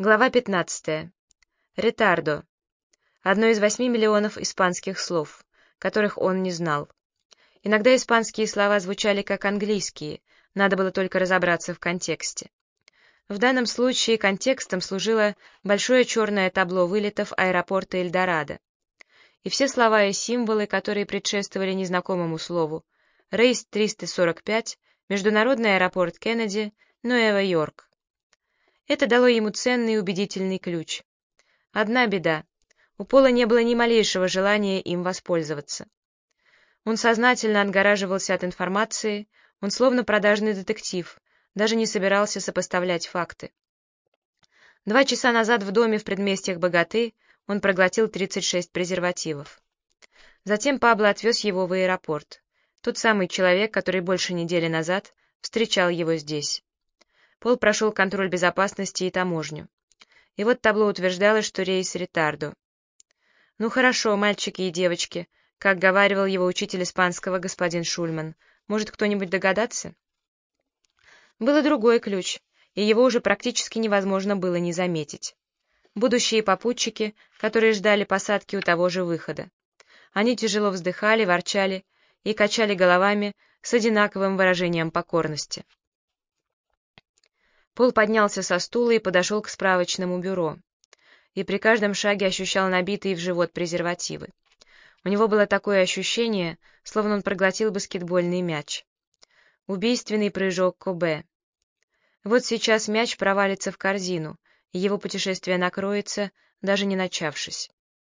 Глава 15. Ретардо. Одно из 8 миллионов испанских слов, которых он не знал. Иногда испанские слова звучали как английские, надо было только разобраться в контексте. В данном случае контекстом служило большое черное табло вылетов аэропорта Эльдорадо. И все слова и символы, которые предшествовали незнакомому слову: рейс 345, международный аэропорт Кеннеди, Нуэва-Йорк. Это дало ему ценный и убедительный ключ. Одна беда: у Пола не было ни малейшего желания им воспользоваться. Он сознательно отгораживался от информации, он словно продажный детектив, даже не собирался сопоставлять факты. 2 часа назад в доме в предместьях Боготы он проглотил 36 презервативов. Затем Пабло отвез его в аэропорт. Тот самый человек, который больше недели назад встречал его здесь. Пол прошел контроль безопасности и таможню. И вот табло утверждало, что рейс ретардо. «Ну хорошо, мальчики и девочки», как говаривал его учитель испанского господин Шульман. Может, кто-нибудь догадаться? Был и другой ключ, и его уже практически невозможно было не заметить. Будущие попутчики, которые ждали посадки у того же выхода. Они тяжело вздыхали, ворчали и качали головами с одинаковым выражением покорности. Пол поднялся со стула и подошел к справочному бюро, и при каждом шаге ощущал набитые в живот презервативы. У него было такое ощущение, словно он проглотил баскетбольный мяч. Убийственный прыжок Кобе. Вот сейчас мяч провалится в корзину, и его путешествие накроется, даже не начавшись.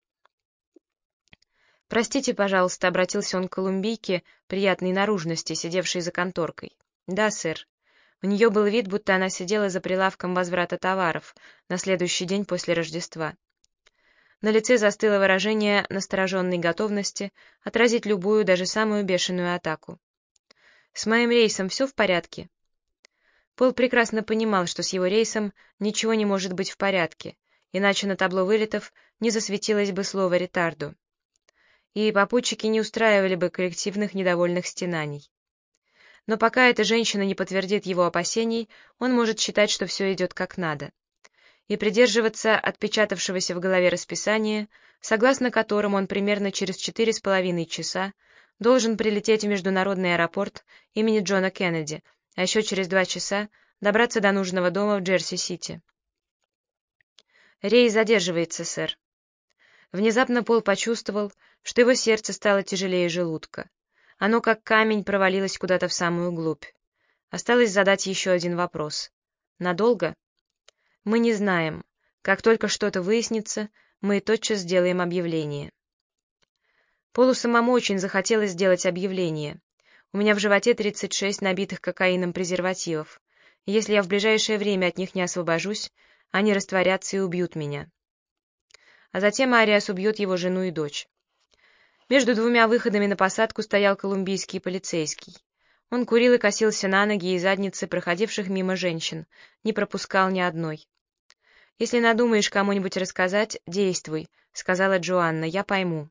«Простите, пожалуйста», — обратился он к колумбийке приятной наружности, сидевшей за конторкой. «Да, сэр». У нее был вид, будто она сидела за прилавком возврата товаров на следующий день после Рождества. На лице застыло выражение настороженной готовности отразить любую, даже самую бешеную атаку. «С моим рейсом все в порядке?» Пол прекрасно понимал, что с его рейсом ничего не может быть в порядке, иначе на табло вылетов не засветилось бы слово «ретардо». И попутчики не устраивали бы коллективных недовольных стенаний. Но пока эта женщина не подтвердит его опасений, он может считать, что все идет как надо, и придерживаться отпечатавшегося в голове расписания, согласно которому он примерно через 4,5 часа должен прилететь в международный аэропорт имени Джона Кеннеди, а еще через 2 часа добраться до нужного дома в Джерси-Сити. «Рейс задерживается, сэр». Внезапно Пол почувствовал, что его сердце стало тяжелее желудка. Оно, как камень, провалилось куда-то в самую глубь. Осталось задать еще один вопрос. Надолго? Мы не знаем. Как только что-то выяснится, мы тотчас сделаем объявление. Полу самому очень захотелось сделать объявление. У меня в животе 36 набитых кокаином презервативов. Если я в ближайшее время от них не освобожусь, они растворятся и убьют меня. А затем Ариас убьет его жену и дочь. Между 2 выходами на посадку стоял колумбийский полицейский. Он курил и косился на ноги и задницы проходивших мимо женщин, не пропускал ни одной. «Если надумаешь кому-нибудь рассказать, действуй», — сказала Джоанна, — «я пойму».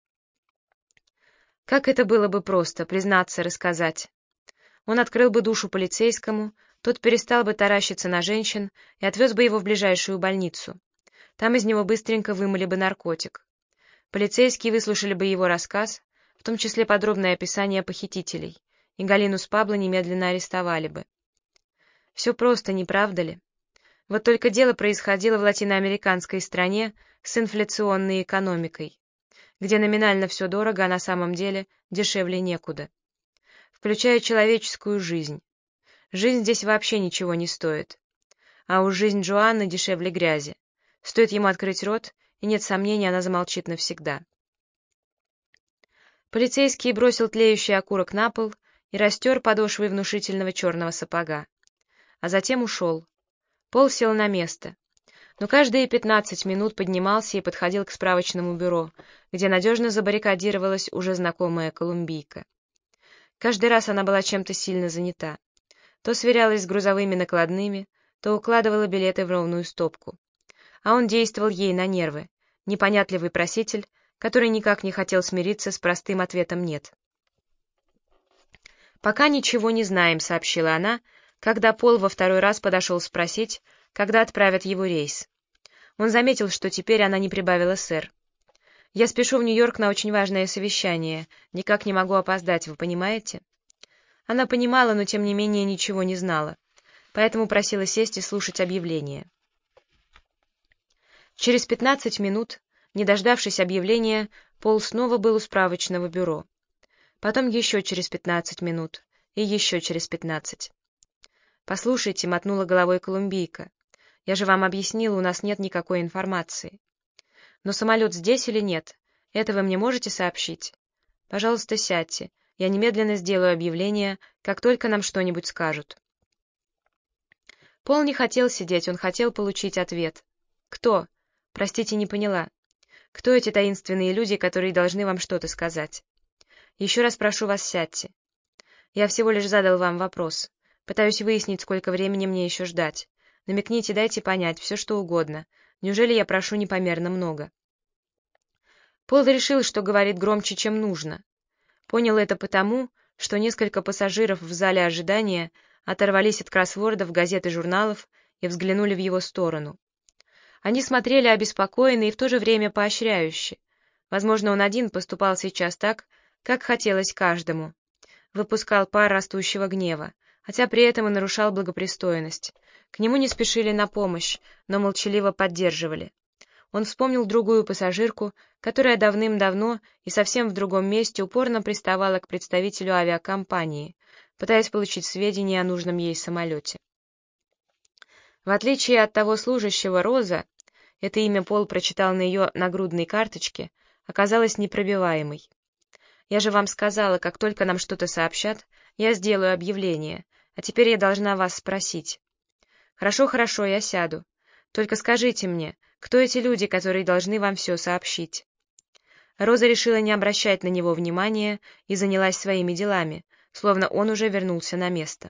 Как это было бы просто, признаться, рассказать. Он открыл бы душу полицейскому, тот перестал бы таращиться на женщин и отвез бы его в ближайшую больницу. Там из него быстренько вымыли бы наркотик. Полицейские выслушали бы его рассказ, в том числе подробное описание похитителей, и Галину с Пабло немедленно арестовали бы. Все просто, не правда ли? Вот только дело происходило в латиноамериканской стране с инфляционной экономикой, где номинально все дорого, а на самом деле дешевле некуда. Включая человеческую жизнь. Жизнь здесь вообще ничего не стоит. А уж жизнь Джоанны дешевле грязи. Стоит ему открыть рот, и нет сомнений, она замолчит навсегда. Полицейский бросил тлеющий окурок на пол и растер подошвой внушительного черного сапога. А затем ушел. Пол сел на место, но каждые 15 минут поднимался и подходил к справочному бюро, где надежно забаррикадировалась уже знакомая колумбийка. Каждый раз она была чем-то сильно занята. То сверялась с грузовыми накладными, то укладывала билеты в ровную стопку. А он действовал ей на нервы, непонятливый проситель, который никак не хотел смириться с простым ответом «нет». «Пока ничего не знаем», — сообщила она, когда Пол во второй раз подошел спросить, когда отправят его рейс. Он заметил, что теперь она не прибавила «сэр». «Я спешу в Нью-Йорк на очень важное совещание. Никак не могу опоздать, вы понимаете?» Она понимала, но тем не менее ничего не знала, поэтому просила сесть и слушать объявление. Через 15 минут, не дождавшись объявления, Пол снова был у справочного бюро. Потом еще через 15 минут и еще через 15. «Послушайте», — мотнула головой колумбийка, — «я же вам объяснила, у нас нет никакой информации. Но самолет здесь или нет, это вы мне можете сообщить? Пожалуйста, сядьте, я немедленно сделаю объявление, как только нам что-нибудь скажут». Пол не хотел сидеть, он хотел получить ответ. «Кто? Простите, не поняла. Кто эти таинственные люди, которые должны вам что-то сказать? Еще раз прошу вас, сядьте. Я всего лишь задал вам вопрос. Пытаюсь выяснить, сколько времени мне еще ждать. Намекните, дайте понять, все что угодно. Неужели я прошу непомерно много?» Пол решил, что говорит громче, чем нужно. Понял это потому, что несколько пассажиров в зале ожидания оторвались от кроссвордов, газет и журналов и взглянули в его сторону. Они смотрели обеспокоенно и в то же время поощряюще. Возможно, он один поступал сейчас так, как хотелось каждому. Выпускал пар растущего гнева, хотя при этом и нарушал благопристойность. К нему не спешили на помощь, но молчаливо поддерживали. Он вспомнил другую пассажирку, которая давным-давно и совсем в другом месте упорно приставала к представителю авиакомпании, пытаясь получить сведения о нужном ей самолете. В отличие от того служащего, Роза, это имя Пол прочитал на ее нагрудной карточке, оказалась непробиваемой. «Я же вам сказала, как только нам что-то сообщат, я сделаю объявление, а теперь я должна вас спросить». «Хорошо, хорошо, я сяду. Только скажите мне, кто эти люди, которые должны вам все сообщить?» Роза решила не обращать на него внимания и занялась своими делами, словно он уже вернулся на место.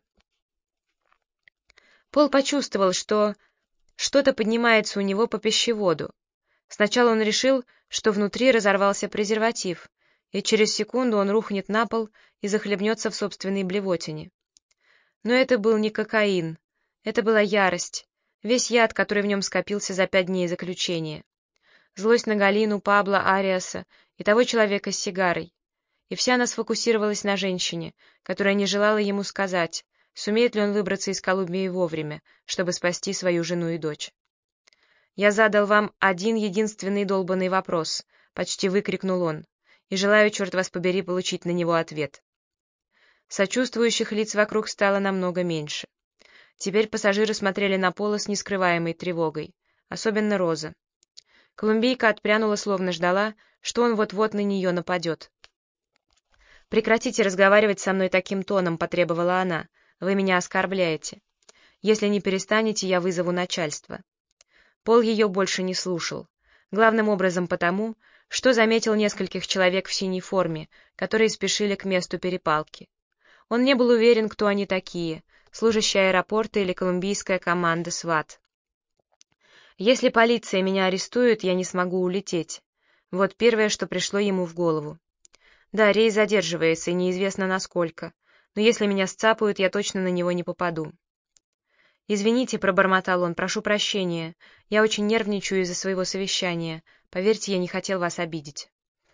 Пол почувствовал, что что-то поднимается у него по пищеводу. Сначала он решил, что внутри разорвался презерватив, и через секунду он рухнет на пол и захлебнется в собственной блевотине. Но это был не кокаин, это была ярость, весь яд, который в нем скопился за 5 дней заключения. Злость на Галину, Пабло, Ариаса и того человека с сигарой. И вся она сфокусировалась на женщине, которая не желала ему сказать, сумеет ли он выбраться из Колумбии вовремя, чтобы спасти свою жену и дочь. «Я задал вам один единственный долбанный вопрос», — почти выкрикнул он, «и желаю, черт вас побери, получить на него ответ». Сочувствующих лиц вокруг стало намного меньше. Теперь пассажиры смотрели на Пола с нескрываемой тревогой, особенно Роза. Колумбийка отпрянула, словно ждала, что он вот-вот на нее нападет. «Прекратите разговаривать со мной таким тоном», — потребовала она. «Вы меня оскорбляете. Если не перестанете, я вызову начальство». Пол ее больше не слушал. Главным образом потому, что заметил нескольких человек в синей форме, которые спешили к месту перепалки. Он не был уверен, кто они такие, служащие аэропорта или колумбийская команда СВАТ. «Если полиция меня арестует, я не смогу улететь». Вот первое, что пришло ему в голову. Да, рейс задерживается, и неизвестно насколько, но если меня сцапают, я точно на него не попаду. «Извините», — пробормотал он, — «прошу прощения. Я очень нервничаю из-за своего совещания. Поверьте, я не хотел вас обидеть».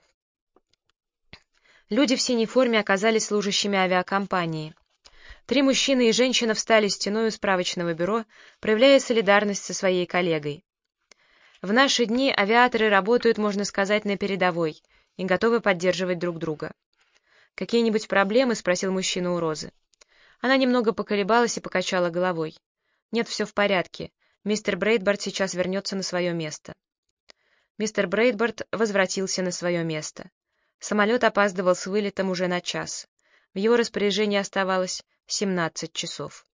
Люди в синей форме оказались служащими авиакомпании. 3 мужчины и женщина встали стеной у справочного бюро, проявляя солидарность со своей коллегой. В наши дни авиаторы работают, можно сказать, на передовой и готовы поддерживать друг друга. «Какие-нибудь проблемы?» — спросил мужчина у Розы. Она немного поколебалась и покачала головой. «Нет, все в порядке. Мистер Брейдбард сейчас вернется на свое место». Мистер Брейдбард возвратился на свое место. Самолет опаздывал с вылетом уже на час. В его распоряжении оставалось 17 часов.